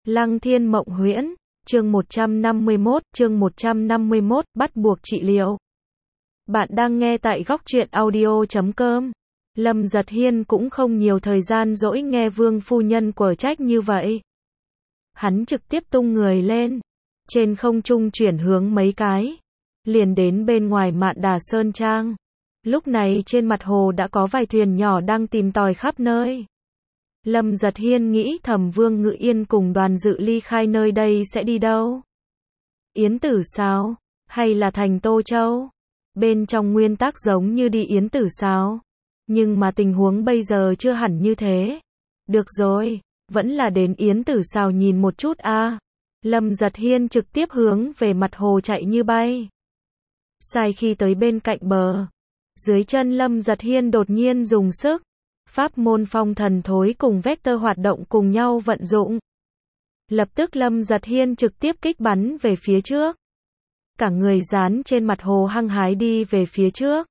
Lăng Thiên Mộng Huyễn, chương 151, bắt buộc trị liệu. Bạn đang nghe tại góc truyện audio.com. Lâm Giật Hiên cũng không nhiều thời gian dỗi nghe Vương phu nhân quở trách như vậy. Hắn trực tiếp tung người lên, trên không trung chuyển hướng mấy cái, liền đến bên ngoài Mạn Đà Sơn Trang. Lúc này trên mặt hồ đã có vài thuyền nhỏ đang tìm tòi khắp nơi. Lâm Giật Hiên nghĩ thầm Vương Ngự Yên cùng Đoàn Dự ly khai nơi đây sẽ đi đâu? Yến Tử sao? Hay là thành Tô Châu? Bên trong nguyên tắc giống như đi Yến Tử sao? Nhưng mà tình huống bây giờ chưa hẳn như thế. Được rồi, vẫn là đến Yến Tử sao nhìn một chút a. Lâm Giật Hiên trực tiếp hướng về mặt hồ chạy như bay. Sai khi tới bên cạnh bờ, dưới chân Lâm Giật Hiên đột nhiên dùng sức. Pháp môn phong thần thối cùng vector hoạt động cùng nhau vận dụng. Lập tức Lâm Giật Hiên trực tiếp kích bắn về phía trước. Cả người dán trên mặt hồ hăng hái đi về phía trước.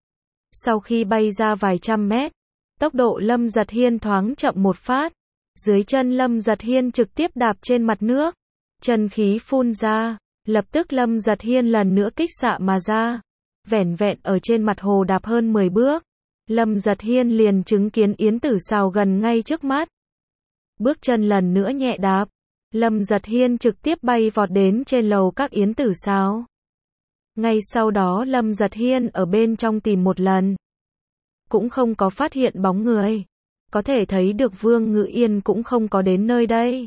Sau khi bay ra vài trăm mét, tốc độ Lâm Giật Hiên thoáng chậm một phát. Dưới chân Lâm Giật Hiên trực tiếp đạp trên mặt nước. Chân khí phun ra, lập tức Lâm Giật Hiên lần nữa kích xạ mà ra. Vẻn vẹn ở trên mặt hồ đạp hơn 10 bước. Lâm Giật Hiên liền chứng kiến Yến Tử Sào gần ngay trước mắt. Bước chân lần nữa nhẹ đạp, Lâm Giật Hiên trực tiếp bay vọt đến trên lầu các Yến Tử Sào. Ngay sau đó Lâm Giật Hiên ở bên trong tìm một lần, cũng không có phát hiện bóng người. Có thể thấy được Vương Ngự Yên cũng không có đến nơi đây.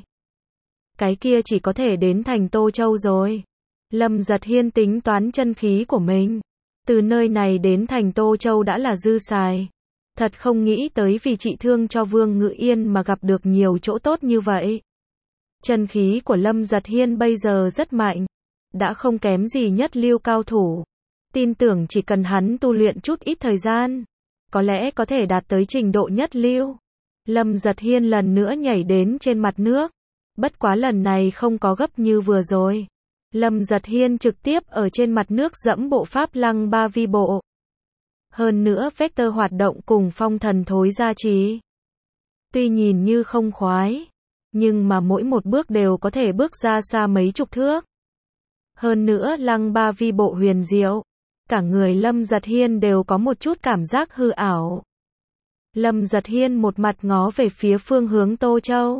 Cái kia chỉ có thể đến thành Tô Châu rồi. Lâm Giật Hiên tính toán chân khí của mình. Từ nơi này đến thành Tô Châu đã là dư xài. Thật không nghĩ tới vì trị thương cho Vương Ngự Yên mà gặp được nhiều chỗ tốt như vậy. Chân khí của Lâm Giật Hiên bây giờ rất mạnh. Đã không kém gì nhất lưu cao thủ. Tin tưởng chỉ cần hắn tu luyện chút ít thời gian, có lẽ có thể đạt tới trình độ nhất lưu. Lâm Giật Hiên lần nữa nhảy đến trên mặt nước. Bất quá lần này không có gấp như vừa rồi. Lâm Giật Hiên trực tiếp ở trên mặt nước dẫm bộ pháp lăng ba vi bộ. Hơn nữa vector hoạt động cùng phong thần thối gia trì. Tuy nhìn như không khoái, nhưng mà mỗi một bước đều có thể bước ra xa mấy chục thước. Hơn nữa lăng ba vi bộ huyền diệu. Cả người Lâm Giật Hiên đều có một chút cảm giác hư ảo. Lâm Giật Hiên một mặt ngó về phía phương hướng Tô Châu.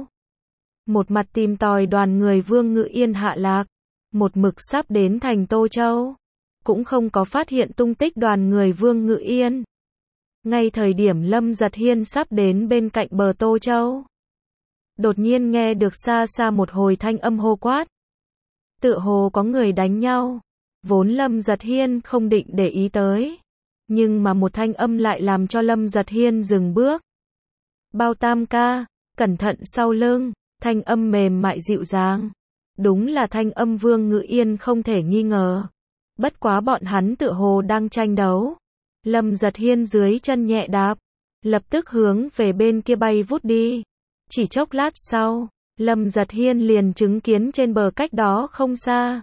Một mặt tìm tòi đoàn người Vương Ngự Yên hạ lạc. Một mực sắp đến thành Tô Châu, cũng không có phát hiện tung tích đoàn người Vương Ngự Yên. Ngay thời điểm Lâm Giật Hiên sắp đến bên cạnh bờ Tô Châu, đột nhiên nghe được xa xa một hồi thanh âm hô quát. Tựa hồ có người đánh nhau. Vốn Lâm Giật Hiên không định để ý tới, nhưng mà một thanh âm lại làm cho Lâm Giật Hiên dừng bước. Bao Tam ca, cẩn thận sau lưng. Thanh âm mềm mại dịu dàng. Đúng là thanh âm Vương Ngự Yên không thể nghi ngờ. Bất quá bọn hắn tựa hồ đang tranh đấu. Lâm Giật Hiên dưới chân nhẹ đạp, lập tức hướng về bên kia bay vút đi. Chỉ chốc lát sau, Lâm Giật Hiên liền chứng kiến trên bờ cách đó không xa.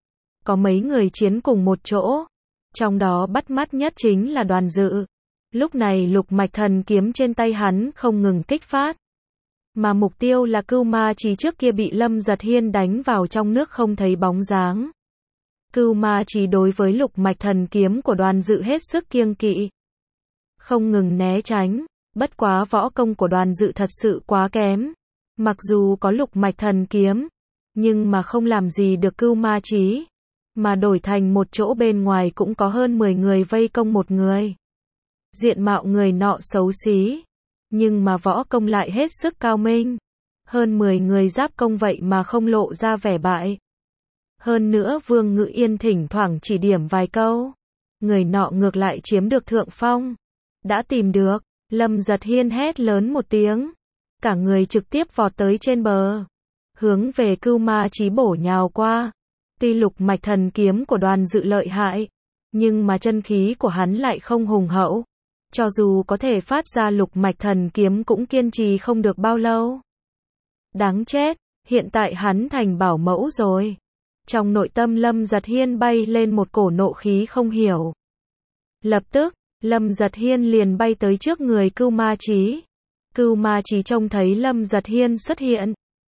Có mấy người chiến cùng một chỗ. Trong đó bắt mắt nhất chính là Đoàn Dự. Lúc này lục mạch thần kiếm trên tay hắn không ngừng kích phát. Mà mục tiêu là Cưu Ma Chí trước kia bị Lâm Giật Hiên đánh vào trong nước không thấy bóng dáng. Cưu Ma Chí đối với lục mạch thần kiếm của Đoàn Dự hết sức kiêng kỵ. Không ngừng né tránh, bất quá võ công của Đoàn Dự thật sự quá kém. Mặc dù có lục mạch thần kiếm, nhưng mà không làm gì được Cưu Ma Chí. Mà đổi thành một chỗ bên ngoài cũng có hơn 10 người vây công một người. Diện mạo người nọ xấu xí, nhưng mà võ công lại hết sức cao minh. Hơn 10 người giáp công vậy mà không lộ ra vẻ bại. Hơn nữa Vương Ngự Yên thỉnh thoảng chỉ điểm vài câu. Người nọ ngược lại chiếm được thượng phong. Đã tìm được, Lâm Giật Hiên hét lớn một tiếng. Cả người trực tiếp vọt tới trên bờ. Hướng về Cưu Ma Chí bổ nhào qua. Tuy lục mạch thần kiếm của Đoàn Dự lợi hại, nhưng mà chân khí của hắn lại không hùng hậu. Cho dù có thể phát ra lục mạch thần kiếm cũng kiên trì không được bao lâu. Đáng chết, hiện tại hắn thành bảo mẫu rồi. Trong nội tâm Lâm Giật Hiên bay lên một cổ nộ khí không hiểu. Lập tức, Lâm Giật Hiên liền bay tới trước người Cưu Ma Chí. Cưu Ma Chí trông thấy Lâm Giật Hiên xuất hiện,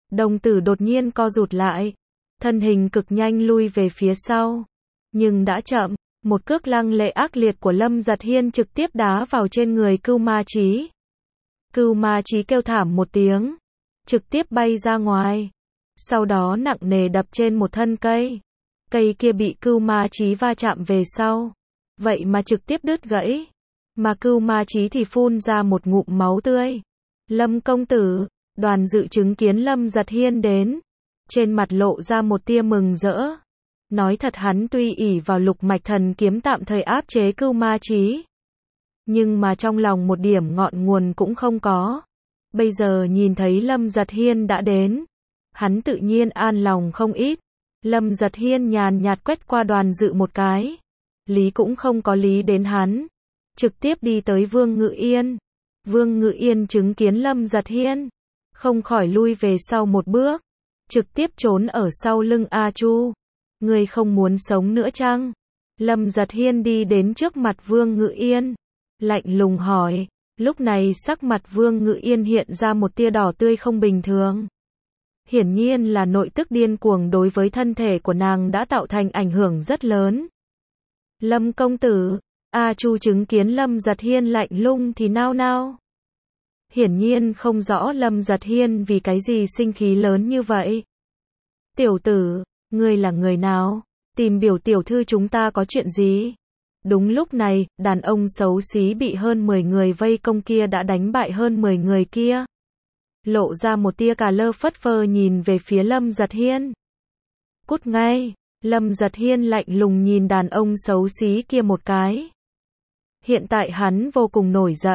Đồng tử đột nhiên co rụt lại, thân hình cực nhanh lui về phía sau. Nhưng đã chậm, một cước lăng lệ ác liệt của Lâm Giật Hiên trực tiếp đá vào trên người Cưu Ma Chí. Cưu Ma Chí kêu thảm một tiếng, trực tiếp bay ra ngoài. Sau đó nặng nề đập trên một thân cây. Cây kia bị Cưu Ma Chí va chạm về sau, vậy mà trực tiếp đứt gãy. Mà Cưu Ma Chí thì phun ra một ngụm máu tươi. Lâm công tử, Đoàn Dự chứng kiến Lâm Giật Hiên đến, trên mặt lộ ra một tia mừng rỡ. Nói thật hắn tuy ỷ vào Lục Mạch Thần Kiếm tạm thời áp chế Cưu Ma Chí, nhưng mà trong lòng một điểm ngọn nguồn cũng không có. Bây giờ nhìn thấy Lâm Giật Hiên đã đến, hắn tự nhiên an lòng không ít. Lâm Giật Hiên nhàn nhạt quét qua Đoàn Dự một cái, lý cũng không có lý đến hắn, trực tiếp đi tới Vương Ngự Yên. Vương Ngự Yên chứng kiến Lâm Giật Hiên, không khỏi lui về sau một bước, trực tiếp trốn ở sau lưng A Chu. Ngươi không muốn sống nữa chăng? Lâm Giật Hiên đi đến trước mặt Vương Ngự Yên, lạnh lùng hỏi. Lúc này sắc mặt Vương Ngự Yên hiện ra một tia đỏ tươi không bình thường. Hiển nhiên là nội tức điên cuồng đối với thân thể của nàng đã tạo thành ảnh hưởng rất lớn. Lâm công tử, A Chu chứng kiến Lâm Giật Hiên lạnh lùng thì nao nao. Hiển nhiên không rõ Lâm Giật Hiên vì cái gì sinh khí lớn như vậy. Tiểu tử, ngươi là người nào? Tìm biểu tiểu thư chúng ta có chuyện gì? Đúng lúc này, đàn ông xấu xí bị hơn 10 người vây công kia đã đánh bại hơn 10 người kia. Lộ ra một tia cà lơ phất phơ nhìn về phía Lâm Giật Hiên. Cút ngay! Lâm Giật Hiên lạnh lùng nhìn đàn ông xấu xí kia một cái. Hiện tại hắn vô cùng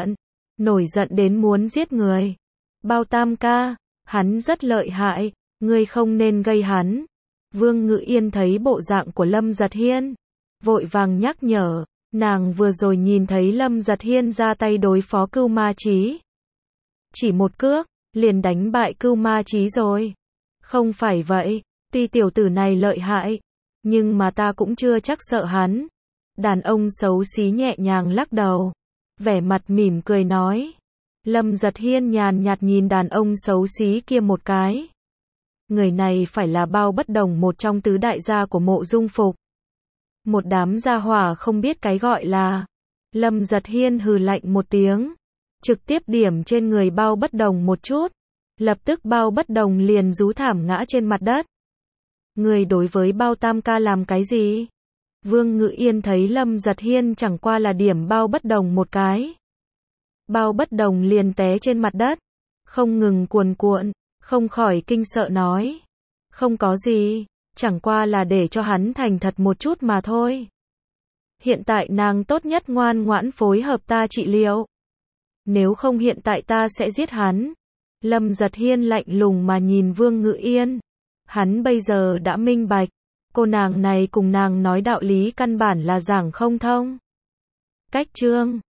nổi giận đến muốn giết người. Bao Tam ca, hắn rất lợi hại, ngươi không nên gây hắn. Vương Ngự Yên thấy bộ dạng của Lâm Giật Hiên, vội vàng nhắc nhở, nàng vừa rồi nhìn thấy Lâm Giật Hiên ra tay đối phó Cưu Ma Chí. Chỉ một cước, liền đánh bại Cưu Ma Chí rồi. Không phải vậy, tuy tiểu tử này lợi hại, nhưng mà ta cũng chưa chắc sợ hắn. Đàn ông xấu xí nhẹ nhàng lắc đầu, vẻ mặt mỉm cười nói. Lâm Giật Hiên nhàn nhạt nhìn đàn ông xấu xí kia một cái. Người này phải là Bao Bất Đồng, một trong tứ đại gia của Mộ Dung Phục. Một đám gia hỏa không biết cái gọi là. Lâm Giật Hiên hừ lạnh một tiếng, trực tiếp điểm trên người Bao Bất Đồng một chút. Lập tức Bao Bất Đồng liền rú thảm ngã trên mặt đất. Người đối với Bao Tam ca làm cái gì? Vương Ngự Yên thấy Lâm Giật Hiên chẳng qua là điểm Bao Bất Đồng một cái. Bao Bất Đồng liền té trên mặt đất, không ngừng cuồn cuộn, không khỏi kinh sợ nói. Không có gì, chẳng qua là để cho hắn thành thật một chút mà thôi. Hiện tại nàng tốt nhất ngoan ngoãn phối hợp ta trị liệu. Nếu không hiện tại ta sẽ giết hắn. Lâm Giật Hiên lạnh lùng mà nhìn Vương Ngự Yên. Hắn bây giờ đã minh bạch, cô nàng này cùng nàng nói đạo lý căn bản là giảng không thông. Cách chương